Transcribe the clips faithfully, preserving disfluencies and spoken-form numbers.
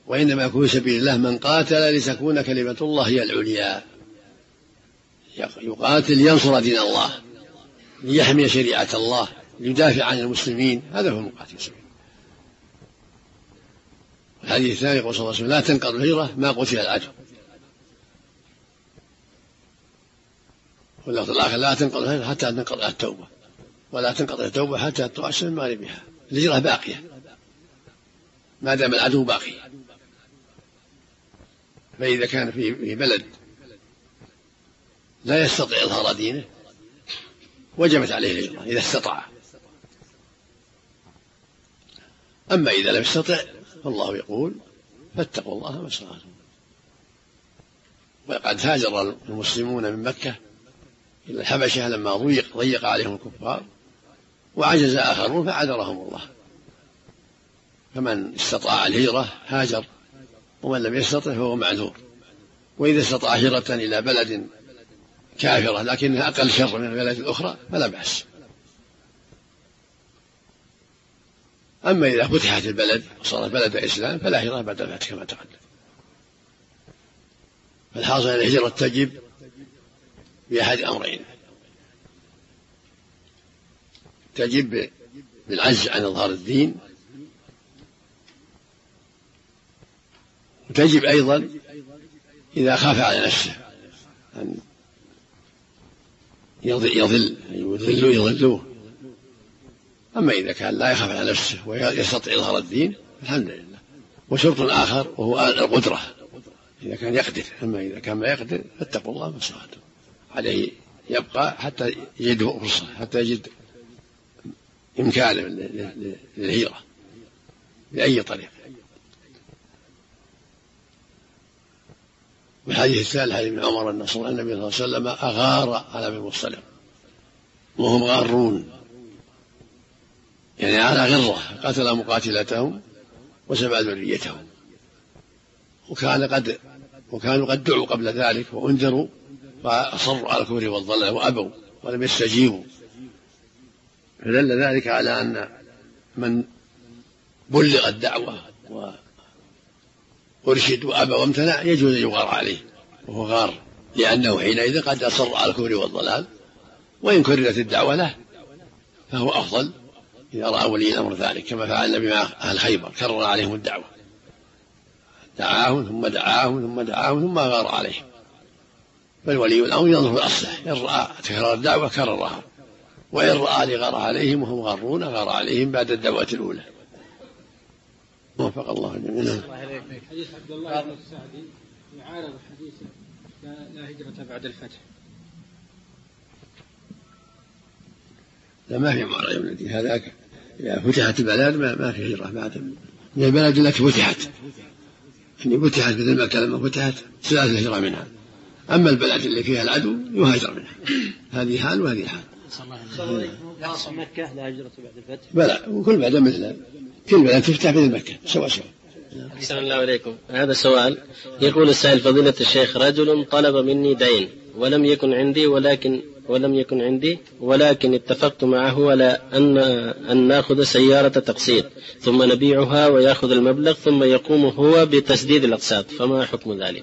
وإنما يكون في سبيل الله من قاتل لتكون كلمة الله هي العليا، يقاتل لينصر دين الله، ليحمي شريعة الله، ليدافع عن المسلمين، هذا هو المقاتل سبيل. الحديث الثاني يقول صلى الله عليه وسلم لا تنقض الهجرة ما قتل العدو، واللفظ الآخر لا تنقض الهجرة حتى تنقض التوبة، ولا تنقض التوبة حتى تطلع الشمس من مغربها. الهجرة باقية ما دام العدو باقي. فإذا كان في بلد لا يستطيع إظهار دينه وجبت عليه الهجرة إذا استطاع. أما إذا لم يستطع فالله يقول فاتقوا الله ما استطعتم. وقد هاجر المسلمون من مكة إلى الحبشة لما ضيق ضيق عليهم الكفار، وعجز آخرون فعذرهم الله. فمن استطاع الهجرة هاجر، ومن لم يستطع فهو معذور. وإذا استطاع هجرة إلى بلد كافرة لكنها أقل شر من البلاد الأخرى فلا بأس. أما إذا فتحت البلد وصارت بلد إسلام فلا هجرة بعد الفتح كما تقدم. فالحاصل أن الهجرة تجب بأحد أمرين: تجب بالعجز عن إظهار الدين، وتجب أيضا إذا خاف على نفسه أن يضل يضلوا يضلوه. أما إذا كان لا يخاف على نفسه ويستطيع إظهار الدين الحمد لله. وشرط آخر وهو القدرة، إذا كان يقدر. أما إذا كان ما يقدر فاتقوا الله ما استطعتم. عليه يبقى حتى يجد فرصة، حتى يجد إمكانه للهجرة بأي طريقة. والحديث الثالث حديث ابن عمر أن النبي صلى الله عليه وسلم أغار على بني المصطلق وهم غارون، يعني على غرة، قتل مقاتلتهم وسبع ذريتهم. وكان قد وكانوا قد دعوا قبل ذلك وأنذروا فأصروا على الكفر والضلال وأبوا ولم يستجيبوا. فدل ذلك على أن من بلغ الدعوة وأرشد وأبى وامتنع يجوز أن يغار عليه، وهو غار لأنه حينئذ قد أصر على الكفر والضلال. وإن كررت الدعوة له فهو أفضل إذا رأى ولي الأمر ذلك، كما فعل النبي مع أهل خيبر، كرر عليهم الدعوة، دعاهم ثم دعاهم ثم دعاهم ثم غار عليهم. فالولي الأمر ينظر في الأصلح، إن رأى تكرار الدعوة كررها، وإن رأى لغار عليهم وهم غارون غار عليهم بعد الدعوة الأولى. وفق الله جميعا. حديث عبد الله بن السعدي يعارض حديث لا هجرة بعد الفتح. لا ما في معارضة من الدين هذاك. إذا فتحت البلاد ما في هجرة بعد من البلد التي فتحت، يعني فتحت مثل مكة لما فتحت سلالة الهجرة منها. أما البلد اللي فيها العدو يهاجر منها. هذه حال وهذه حال. لا مكة لا هجرة بعد الفتح. بلى وكل بلد مثل كل بلد تفتح مثل مكة سوا سوا. أحسن الله إليكم. هذا سؤال يقول السائل: فضيلة الشيخ، رجل طلب مني دين ولم يكن عندي ولكن ولم يكن عندي ولكن اتفقت معه على أن أن نأخذ سيارة تقسيط ثم نبيعها ويأخذ المبلغ ثم يقوم هو بتسديد الأقساط، فما حكم ذلك؟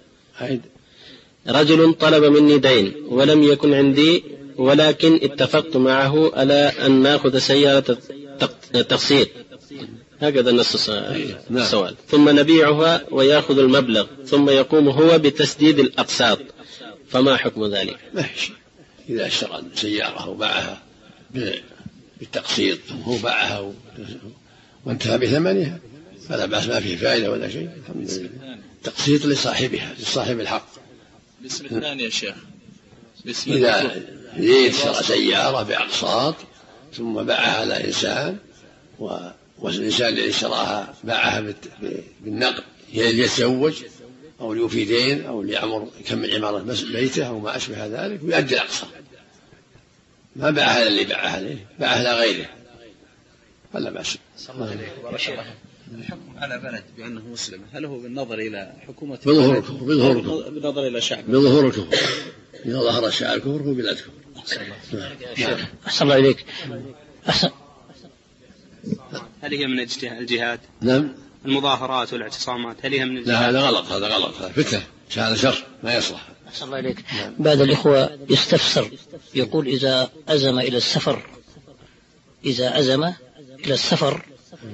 رجل طلب مني دين ولم يكن عندي ولكن اتفقت معه على أن نأخذ سيارة تقسيط، هكذا نص السؤال، ثم نبيعها ويأخذ المبلغ ثم يقوم هو بتسديد الأقساط، فما حكم ذلك؟ ماشي. إذا اشترى سيارة وباعها بالتقسيط هو باعها وانتهى بثمنها فلا بأس، ما فيه فائدة ولا شيء، الحمد لله. تقسيط لصاحبها لصاحب الحق. باسم الثاني يا شيخ. باسم إذا اشترى سيارة بأقساط ثم باعها على إنسان والإنسان الذي اشتراها باعها بالنقد ليتزوج أو ليوفي دين أو ليعمر يكمل عمارة بيته أو ما أشبه ذلك ويؤدي الأقساط، ما باعها اللي باعها عليه، باعها لغيره، فلا بأس. الحكم على بلد بأنه مسلم هل هو بالنظر إلى حكومة بظهور الكفر بالنظر إلى شعب بظهور الكفر؟ إذا ظهر الشعب الكفر هو بلاد كفر. أحسن الله إليك. هل هي من الجهاد؟ نعم. المظاهرات والاعتصامات هل هي من الجهاد؟ لا هذا غلط، هذا غلط، هذا فتنة، هذا شر ما يصلح. أحسن الله إليك. بعد الإخوة يستفسر يقول إذا أزم إلى السفر إذا أزم إلى السفر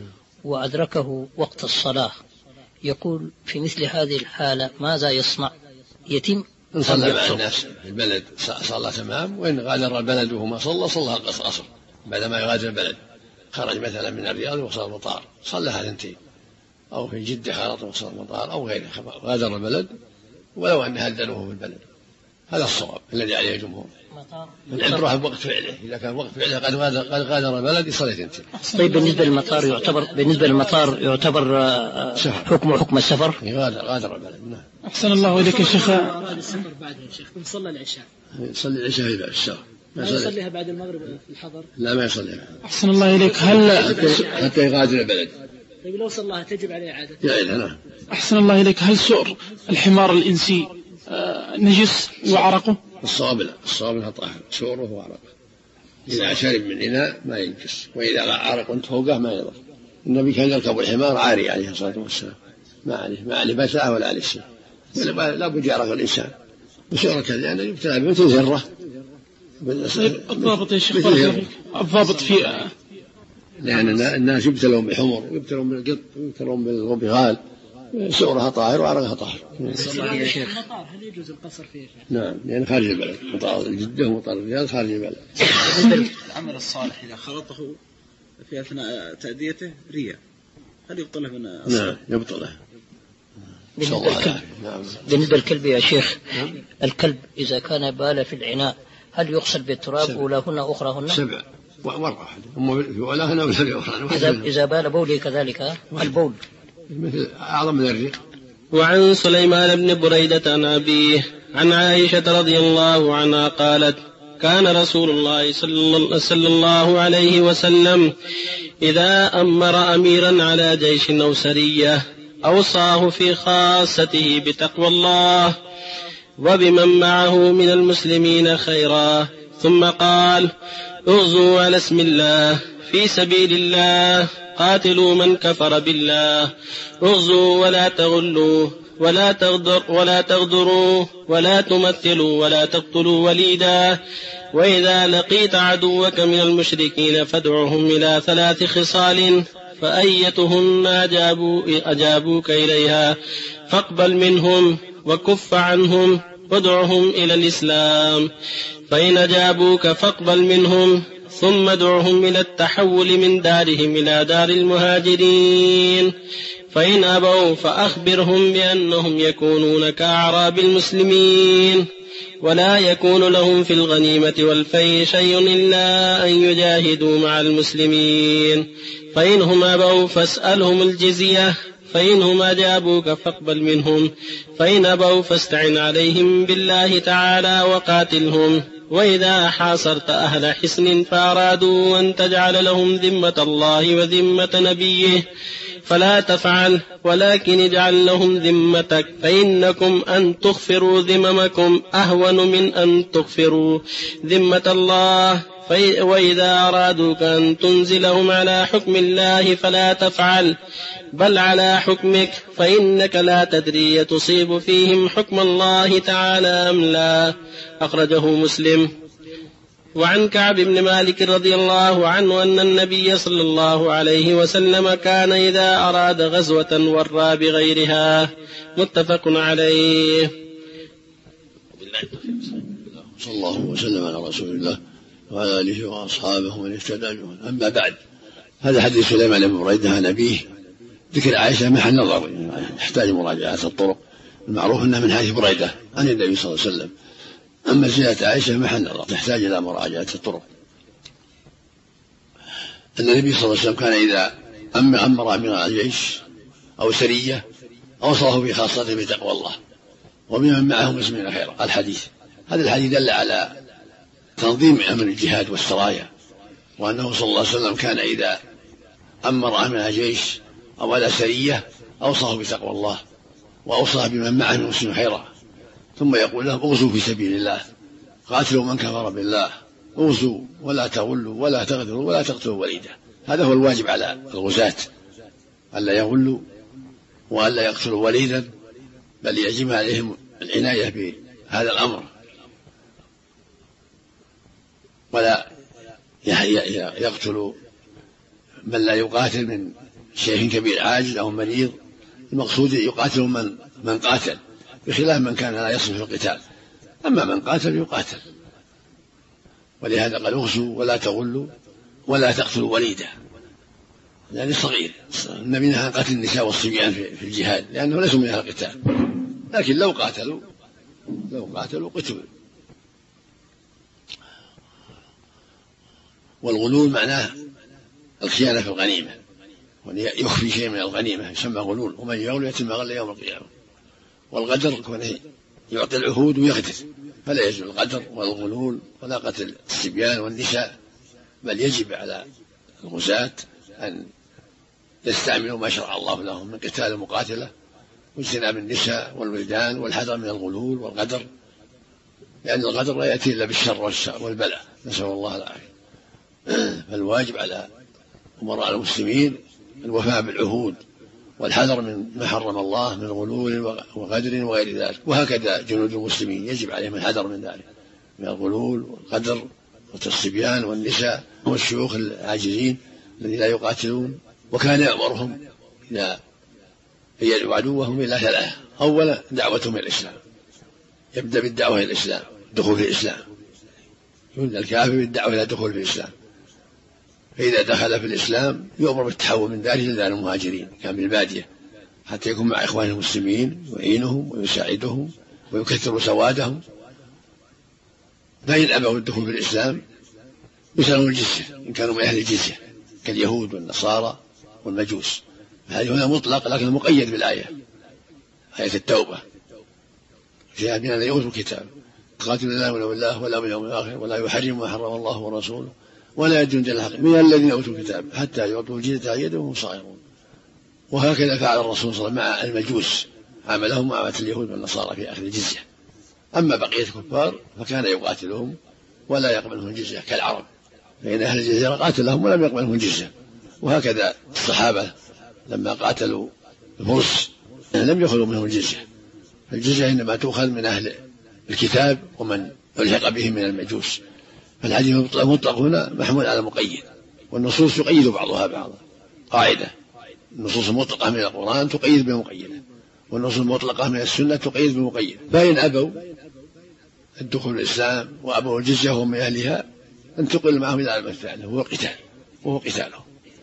وأدركه وقت الصلاة، يقول في مثل هذه الحالة ماذا يصنع؟ يتم إن صلى مع الناس في البلد صلى تمام، وإن غادر البلد وهو صلى صلى القصر بعدما يغادر البلد، خرج مثلا من الرياض وصل المطار صلى اثنتين، أو في جدة خرج وصل المطار أو غيره غادر البلد ولو أن هدنوه في البلد. هذا الصواب الذي عليه الجمهور. العبرة بوقت فعله، إذا كان وقت فعله قد غادر, قد غادر البلد يصلي اثنتين. طيب بالنسبة للمطار يعتبر بالنسبة للمطار يعتبر حكم حكم السفر؟ غادر غادر البلد. نعم. أحسن الله إليك يا شيخ. بعد السفر بعد يا شيخ ثم صلى العشاء. يصلي العشاء بعد السفر. ما يصليها بعد المغرب في الحضر؟ لا ما يصليها. أحسن الله إليك. هل حتى يغادر البلد. طيب لو صلاها تجب عليه إعادة؟ يعيدها. نعم. أحسن الله إليك. هل سؤر الحمار الإنسي نجس وعرقه؟ الصواب لا، الصواب انها طاهر، سوره وعرقه. اذا شرب من اناء ما ينجس، واذا عرق وانت فوقه ما يضر. النبي كان يركب الحمار عاري عليه الصلاه والسلام، ما عليه ما عليه مسعه ولا عليه شيء، لا بد يعرف الانسان بسوره لانه يبتلى بمثل ذره. الضابط يا شيخ الضابط في لان الناس يبتلون بالحمر ويبتلون بالقط ويبتلون بالبغال، سورها طاهر وعرقها طاهر. المطار هل يجوز القصر فيه؟ نعم لأن خارج البلد، مطار جدة ومطار الرياض خارج البلد. العمل الصالح إذا خلطه في أثناء تأديته رياء هل يبطله من أصله؟ نعم يبطله. بالنسبة للكلب نعم. بالنسبة للكلب يا شيخ نعم. الكلب إذا كان بال في العناء هل يغسل بالتراب أولاهن أخراهن؟ سبع مرة واحدة، أما في أولاهن ولا في أخراهن. إذا إذا بال بولي كذلك البول مثل أعظم من الريق. وعن سليمان بن بريدة عن أبيه عن عائشة رضي الله عنها قالت: كان رسول الله صلى الله عليه وسلم إذا أمر أميرا على جيش أو سرية أوصاه في خاصته بتقوى الله وبمن معه من المسلمين خيرا، ثم قال: اغزوا على اسم الله في سبيل الله، قاتلوا من كفر بالله، اغزوا ولا تغلوا ولا تغدر ولا تغدروا ولا تمثلوا ولا تقتلوا وليدا، وإذا لقيت عدوك من المشركين فادعهم إلى ثلاث خصال فأيتهن أجابوا أجابوك إليها فاقبل منهم وكف عنهم وادعهم إلى الإسلام، فإن أجابوك فاقبل منهم ثم ادعهم إلى التحول من دارهم إلى دار المهاجرين، فإن أبوا فأخبرهم بأنهم يكونون كأعراب المسلمين، ولا يكون لهم في الغنيمة والفيء شيء إلا أن يجاهدوا مع المسلمين، فإنهم أبوا فاسألهم الجزية، فإنهم أجابوك فاقبل منهم، فإن أبوا فاستعن عليهم بالله تعالى وقاتلهم، وإذا حاصرت أهل حصن فأرادوا أن تجعل لهم ذمة الله وذمة نبيه فلا تفعل، ولكن اجعل لهم ذمتك، فإنكم أن تغفروا ذممكم أهون من أن تغفروا ذمة الله، وإذا أرادوك أن تنزلهم على حكم الله فلا تفعل، بل على حكمك، فإنك لا تدري تصيب فيهم حكم الله تعالى أم لا. أخرجه مسلم. وعن كعب بن مالك رضي الله عنه أن النبي صلى الله عليه وسلم كان إذا أراد غزوة ورى بغيرها. متفق عليه. صلى الله وسلم على رسول الله وعلى آله وأصحابه ومن اهتدى بهداه. أما بعد، هذا حديث سليمان بن بريدة عن أبيه ذكر عائشة محل نظر، يحتاج مراجعة الطرق، المعروف أنها من حديث بريدة عن النبي صلى الله عليه وسلم، أما زيادة عائشة محل نظر تحتاج إلى مراجعة الطرق. أن النبي صلى الله عليه وسلم كان إذا أمر أميرا على الجيش أو سرية أوصاه في خاصته بتقوى الله وبمن معه مسلمين خيرا. الحديث هذا الحديث دل على تنظيم أمر الجهاد والسرايا، وأنه صلى الله عليه وسلم كان إذا أمر أميرا على جيش أو على سرية أوصاه بتقوى الله وأوصاه بمن معه من المسلمين خيرا، ثم يقول لهم: اغزوا في سبيل الله، قاتلوا من كفر بالله، اغزوا ولا تغلوا ولا تغدروا ولا تقتلوا وليدا. هذا هو الواجب على الغزاة، ألا يغلوا وألا يقتلوا وليدا، بل يجب عليهم العناية بهذا الأمر، ولا يقتلوا من لا يقاتل من شيخ كبير عاجز أو مريض. المقصود يقاتل من من قاتل، بخلاف من كان لا يصلح في القتال. أما من قاتل يقاتل. ولهذا قال اغزوا ولا تغلوا ولا تقتلوا وليدا، يعني صغير. النبي نهى عن قتل النساء والصبيان في الجهاد لأنه ليسوا من أهل القتال، لكن لو قاتلوا لو قاتلوا قتلوا. والغلول معناه الخيانة في الغنيمة، يخفي شيء من الغنيمة يسمى غلول، ومن يغلو يأتي ما غل يوم القيامة. والغدر كونه يعطي العهود ويغدر، فلا يجوز الغدر والغلول ولا قتل الصبيان والنساء، بل يجب على الغزاة أن يستعملوا ما شرع الله لهم من قتال المقاتلة واجتناب النساء والولدان والحذر من الغلول والغدر، لأن الغدر لا يأتي إلا بالشر والبلاء، نسأل الله العافية. فالواجب على أمراء المسلمين الوفاء بالعهود والحذر من ما حرم الله من غلول وغدر وغير ذلك، وهكذا جنود المسلمين يجب عليهم الحذر من ذلك، من الغلول والغدر والصبيان والنساء والشيوخ العاجزين الذين لا يقاتلون. وكان يأمرهم إذا يدعو عدوهم إلى ثلاثة: أولا دعوتهم إلى الإسلام، يبدأ بالدعوة إلى الإسلام، دخول في الإسلام، يبدأ الكافر بالدعوة إلى دخول في الإسلام، فإذا دخل في الإسلام يؤمر بالتحول من ذلك إلى المهاجرين كان بالبادية، حتى يكون مع إخوانه المسلمين ويعينهم ويساعدهم ويكثر سوادهم. فإن أبوا الدخول في الإسلام يسألون الجزية إن كانوا من أهل الجزية كاليهود والنصارى والمجوس. هذه هنا مطلق لكن مقيد بالآية، آية التوبة: جاء بنا لا يؤتوا الكتاب قاتلوا لا يؤمنون بالله ولا باليوم الآخر ولا يحرم ما حرم الله ورسوله ولا يدين دين الحق من الذين أوتوا الكتاب حتى يعطوا الجزية عن يد وهم صاغرون. وهكذا فعل الرسول صلى الله عليه وسلم مع المجوس، عملهم معاملة اليهود والنصارى في أخذ الجزية. أما بقية الكفار فكان يقاتلهم ولا يقبلهم الجزية كالعرب، فإن أهل الجزيرة قاتلهم ولم يقبلهم الجزية. وهكذا الصحابة لما قاتلوا الفرس لم يأخذوا منهم الجزية، الجزية إنما تؤخذ من أهل الكتاب ومن يلحق بهم من المجوس. فالحديث المطلق هنا محمول على مقيد، والنصوص تقيد بعضها بعضا. قاعدة: النصوص المطلقة من القرآن تقيد بمقيدة، والنصوص المطلقة من السنة تقيد بمقيدة. فإن أبوا الدخول الإسلام وأبوا الجزية وهم من أهلها انتقل معهم إلى المفعل وهو القتال وهو قتالهم.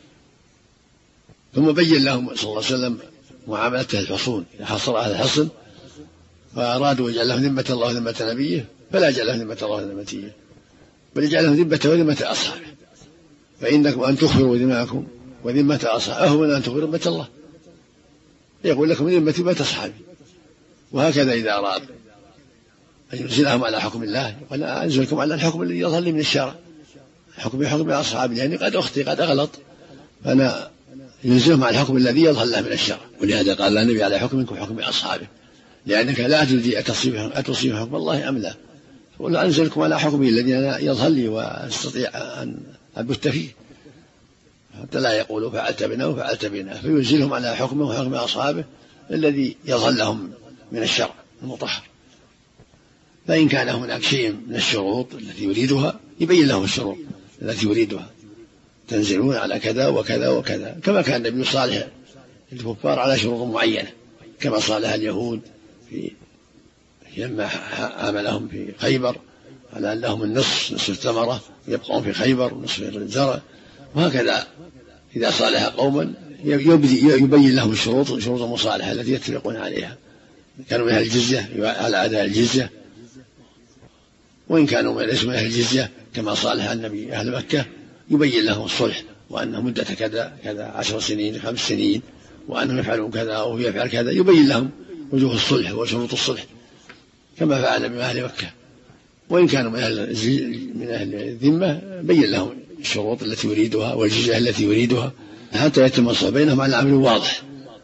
ثم بين لهم صلى الله عليه وسلم معاملته الحصون، إذا حصر أهل الحصن فأرادوا يجعل لهم ذمة الله وذمة نبيه فلا يجعل لهم ذمة الله وذمة، بل يجعل لهم ذمة وذمة أصحابه. فإنكم أن تخبروا ذماءكم وذمة أصحابه أهون أن تخبروا ذمة الله، يقول لكم ذمتي ذمة أصحابي. وهكذا إذا أراد أن ينزلهم على حكم الله يقول أنزلكم على الحكم الذي يظهر لي من الشرع، حكم بحكم أصحابي لأني قد أخطي قد أغلط، فأنا ينزلهم على الحكم الذي يظهر له من الشرع. ولهذا قال النبي على حكمكم حكم أصحابه، لأنك لا تدري أتصيب حكم الله أم لا، ولا أنزلكم على حكمي الذي يظهر لي وأستطيع أن أبت فيه، حتى لا يقولوا فعلت بنا وفعلت بنا، فينزلهم على حكمه وحكم أصحابه الذي يظهر لهم من الشرع المطهر. فإن كان هناك شيء من الشروط التي يريدها يبين لهم الشروط التي يريدها، تنزلون على كذا وكذا وكذا، كما كان النبي صالح الكفار على شروط معينة، كما صالح اليهود في لما عاملهم في خيبر على أن لهم النصف نصف الثمرة يبقون في خيبر نصف الزرع. وهكذا إذا صالح قوما يبين لهم الشروط شروط المصالحة التي يتفقون عليها، كانوا من أهل الجزية على أداء الجزية، وإن كانوا ليسوا من أهل الجزية كما صالح النبي أهل مكة يبين لهم الصلح، وأنه مدة كذا كذا عشر سنين خمس سنين، وأنهم يفعلون كذا أو يفعل كذا، يبين لهم وجوه الصلح وشروط الصلح كما فعل بأهل مكة. وإن كانوا من أهل من أهل الذمة بين لهم الشروط التي يريدها والجزية التي يريدها حتى يتم الصلح بينهم على أمر واضح.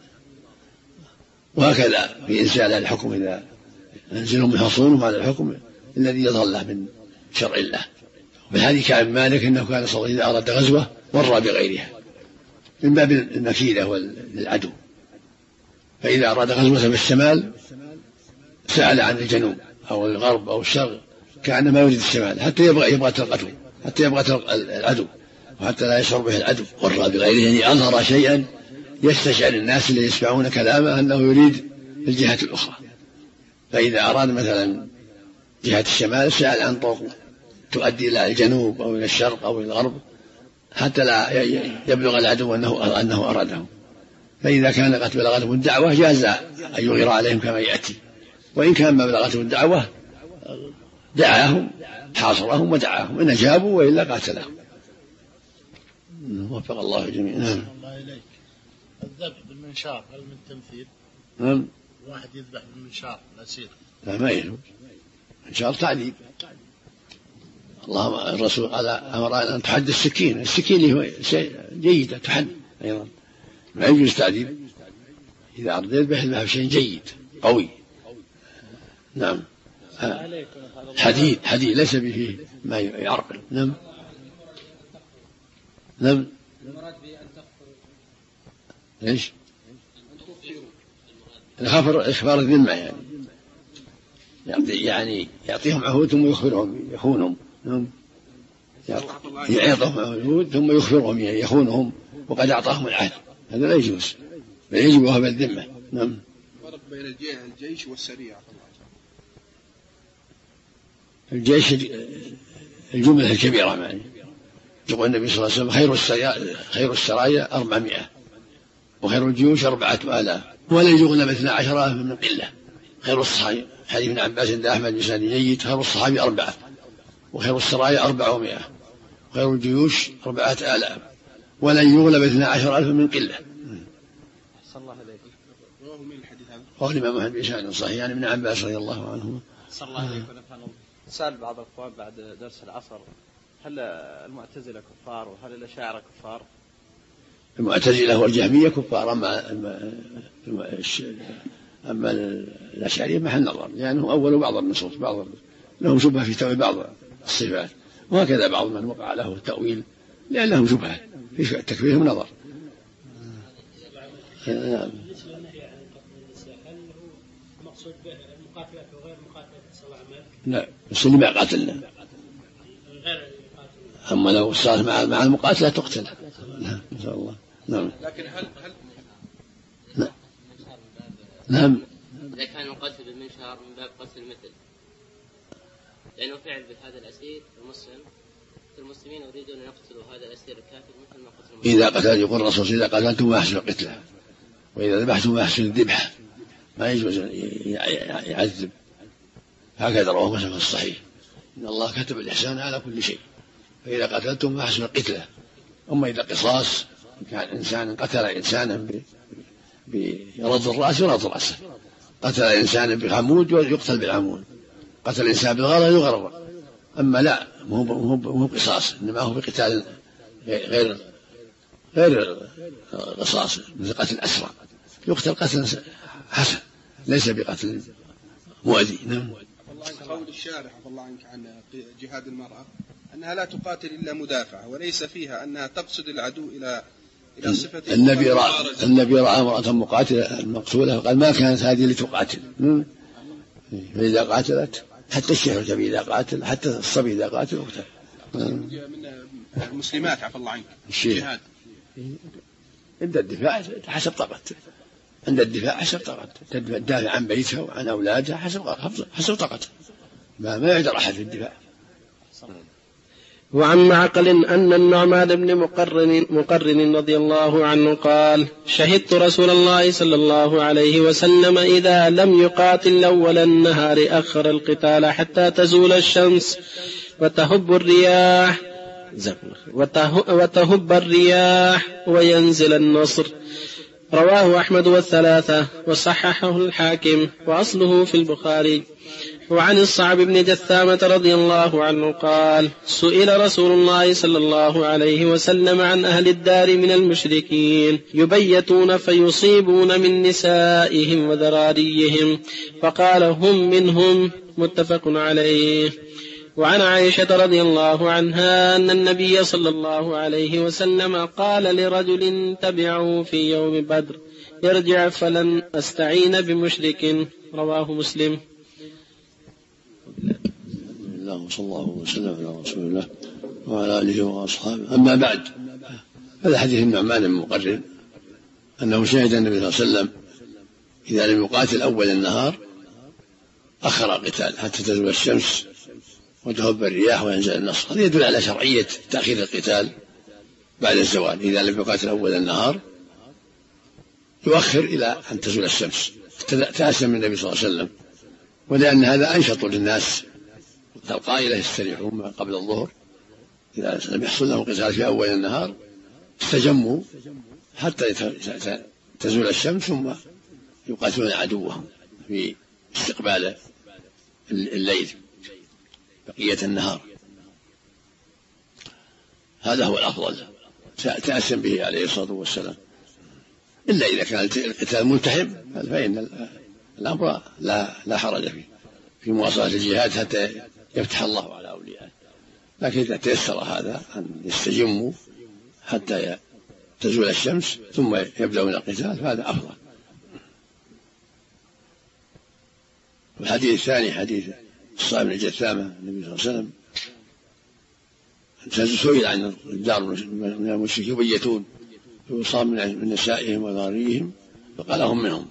وهكذا في إنزال الحكم إذا أنزلهم حصونهم على الحكم الذي يظهر له من شرع الله. بالحديث كعب مالك أنه كان صلى الله عليه وسلم إذا أراد غزوة ورى بغيرها من باب المكيدة للعدو، فإذا أراد غزوة في الشمال سأل عن الجنوب أو الغرب أو الشرق كأنما يريد الشمال حتى يبغى يبغى العدو حتى يبغى العدو وحتى لا يشعر به العدو قرر بغيره يعني أظهر شيئا يستشعر الناس اللي يسمعون كلامه أنه يريد الجهة الأخرى. فإذا أراد مثلا جهة الشمال سأل عن طرق تؤدي إلى الجنوب أو إلى الشرق أو إلى الغرب حتى لا يبلغ العدو أنه, أنه أراده. فإذا كان قد بلغته الدعوة جاز أن يغير عليهم كما يأتي، وإن كان ما بلغته الدعوة دعاهم حاصرهم ودعاهم إن أجابوا وإلا قاتلهم. وفق الله جميعا. نعم. الله إليك. الذبح بالمنشار هل من تمثيل؟ نعم. واحد يذبح بالمنشار الأسير. لا ما يجوز، منشار تعذيب. الله الرسول قال أمر أن تحد السكين، السكين هو شيء جيد تحد أيضا، ما يجوز تعذيب. إذا أراد يذبح يذبح بشيء جيد قوي. نعم. حديد حديد ليس به ما يعرقل. نعم. نعم. ليش؟ الخفر إخبار الذمة يعني يعني يعطيهم عهود ثم يخبرهم يخونهم. نعم. يعطيهم عهود ثم يخبرهم يخونهم وقد أعطاهم العهد، هذا لا يجوز، بل يجب وهو بالذمة. نعم. فرق بين الجيش والسرية. الجيش الجملة الكبيرة يعني يقول النبي صلى الله عليه وسلم خير السرايا خير السرايا أربعمائة وخير الجيوش أربعة آلاف ولا يغلب اثنا عشر ألف من قلة. خير الصحابي حديث ابن عباس عند أحمد بن جيد خير الصحابي أربعة وخير السرايا أربعمائة وخير الجيوش أربعة آلاف ولا يغلب اثنا عشر ألف من قلة. صلى الله عليه وسلم. رواه الإمام أحمد بإسناد صحيح يعني ابن عباس رضي الله عنه. صلى الله عليه وسلم. سأل بعض الأخوان بعد درس العصر هل المعتزلة كفار وهل الأشاعرة كفار؟ المعتزلة والجهمية كفار، أما أما الأشاعرة محل نظر لأنهم أولوا بعض النصوص، بعض لهم شبهة في تأويل بعض الصفات، وهكذا بعض من وقع له التأويل لأن لهم شبهة في تكفيرهم نظر. نعم. المقصود به المقاتلة وغير مقاتلة سواء ما؟ لا، بس اللي ما قاتلنا. أما لو صار مع مع المقاتلة تقتل. نعم إن شاء الله. نعم. لكن هل هل نعم. نعم. إذا كان القتل بالمنشار من باب قتل المثل، لأنه فعل بهذا الأسير المسلم، المسلمين يريدون أن يقتلوا هذا الأسير الكافر مثل ما قتل المسلم. إذا قتل يقول الرسول إذا قتلتم فأحسنوا قتله، وإذا ذبحتم فأحسنوا الذبح، ما يجوز يعذب. هكذا رواه مسلم في الصحيح إن الله كتب الإحسان على كل شيء، فإذا قتلتم فأحسنوا القتلة. أما إذا قصاص كان إنسان قتل إنسانا بيرد الرأس يرد رأسه، قتل إنسانا بعمود يقتل بالعمود، قتل إنسان بالغرض يغرر. أما لا مو مو قصاص، إنما هو بقتال غير غير قصاص مثل قتل الأسرى، يقتل قتل حسن ليس بقتل مؤذي. نعم. قول الشارع عفى الله عنك عن جهاد المرأة أنها لا تقاتل إلا مدافعة، وليس فيها أنها تقصد العدو إلى إلى صفة. النبي رأى النبي رأى امرأة مقاتلة المقتولة قال ما كانت هذه لتقاتل، فإذا قاتلت حتى الشيخ الكبير إذا قاتل حتى الصبي إذا قاتل يقتل. من المسلمات عفى الله عنك الشيخ عند الدفاع حسب طاقته، عند الدفاع حسب طاقته، تدافع عن بيتها وعن أولادها حسب حسب طاقته، ما ما يقدر أحد في الدفاع. وعن معقل أن النعمان بن مقرن, مقرن رضي الله عنه قال شهدت رسول الله صلى الله عليه وسلم إذا لم يقاتل أول النهار أخر القتال حتى تزول الشمس وتهب الرياح وتهب الرياح وينزل النصر. رواه أحمد والثلاثة وصححه الحاكم وأصله في البخاري. وعن الصعب بن جثامة رضي الله عنه قال سئل رسول الله صلى الله عليه وسلم عن أهل الدار من المشركين يبيتون فيصيبون من نسائهم وذراريهم فقال هم منهم، متفق عليه. وعن عائشة رضي الله عنها أن النبي صلى الله عليه وسلم قال لرجل تبعه في يوم بدر يرجع فلن أستعين بمشرك. رواه مسلم. الله صلى الله وسلم على رسول الله وعلى آله وأصحابه. أما بعد، هذا حديث النعمان المقرر أنه شهد النبي صلى الله عليه وسلم إذا لم يقاتل أول النهار أخر القتال حتى تزول الشمس وتهب الرياح وينزل النصر. هذا يدل على شرعية تأخير القتال بعد الزوال. إذا لم يقاتل أول النهار يؤخر إلى أن تزول الشمس، تأسم من النبي صلى الله عليه وسلم، ولأن هذا أنشط للناس. القائلة يستريحون قبل الظهر، إذا لم يحصل لهم قتال في أول النهار استجموا حتى تزول الشمس ثم يقاتلون عدوهم في استقبال الليل بقية النهار. هذا هو الأفضل، تأسم به عليه الصلاة والسلام. إلا إذا كان القتال ملتحم فإن الأمر لا, لا حرج فيه في مواصلة الجهاد حتى يفتح الله على أوليائه. لكن إذا تيسر هذا أن يستجموا حتى تزول الشمس ثم يبدأون القتال فهذا أفضل. والحديث الثاني حديث الصائب بن جثامة النبي صلى الله عليه وسلم سئل عن الدار من المشركين يبيتون ويصاب من نسائهم وذراريهم فقال هم منهم.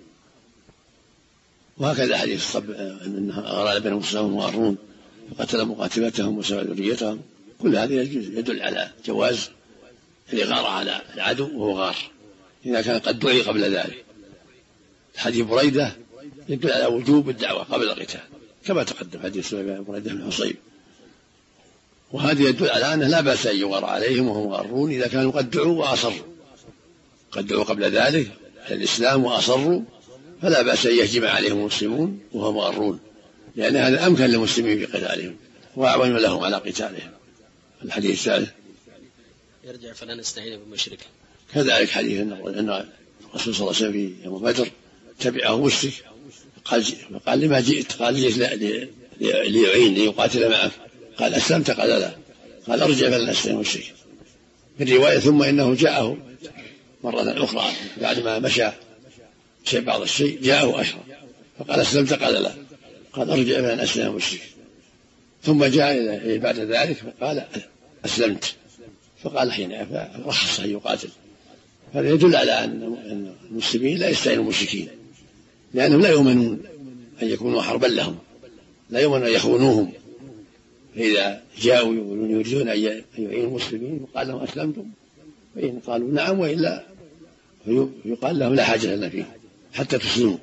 وهكذا حديث الصب أنها أغرى بين مسلم وهارون فقتل مقاتلتهم وسبع ذريتهم. كل هذا يدل على جواز الإغارة على العدو وهو غار إذا كان قد دعي قبل ذلك. حديث بريدة يدل على وجوب الدعوة قبل القتال كما تقدم حديث بريدة بن حصيب. وهذا يدل على أنه لا بأس أن يغار عليهم وهم غارون إذا كانوا قد دعوا وأصروا، قد دعوا قبل ذلك على الإسلام وأصروا فلا بأس أن يهجم عليهم المسلمون وهم غارون، لأن هذا أمكن للمسلمين في قتالهم وأعون لهم على قتالهم. الحديث الثالث يرجع فلا نستعين بمشرك. كذلك حديث أن الرسول صلى الله عليه وسلم في يوم بدر تبعه مشرك قال, قال لما جئت؟ قال لي ليعين ليقاتل معك. قال أسلمت؟ قال لا. قال أرجع فلا نستعين بمشرك. في الرواية ثم إنه جاءه مرة أخرى بعد ما مشى شيء بعض الشيء جاءه أشرف فقال أسلمت؟ قال لا. قال أرجع فلا نستعين بمشرك. ثم جاء بعد ذلك فقال أسلمت فقال حين فرخص أن يقاتل. هذا يدل على أن المسلمين لا يستعينوا المشركين لأنهم لا يؤمنون أن يكونوا حربا لهم، لا يؤمنون أن يخونوهم. فإذا جاءوا يريدون أن يعينوا المسلمين يقال لهم أسلمتم؟ فإن قالوا نعم وإلا يقال لهم لا حاجة لنا فيه حتى تسلموا.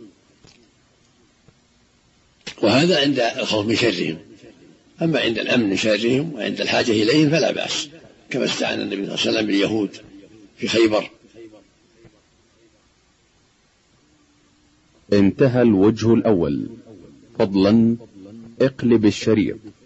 وهذا عند الخوف من شرهم. أما عند الأمن من شرهم وعند الحاجة إليهم فلا بأس، كما استعان النبي صلى الله عليه وسلم باليهود في خيبر. انتهى الوجه الأول. فضلا اقلب الشريط.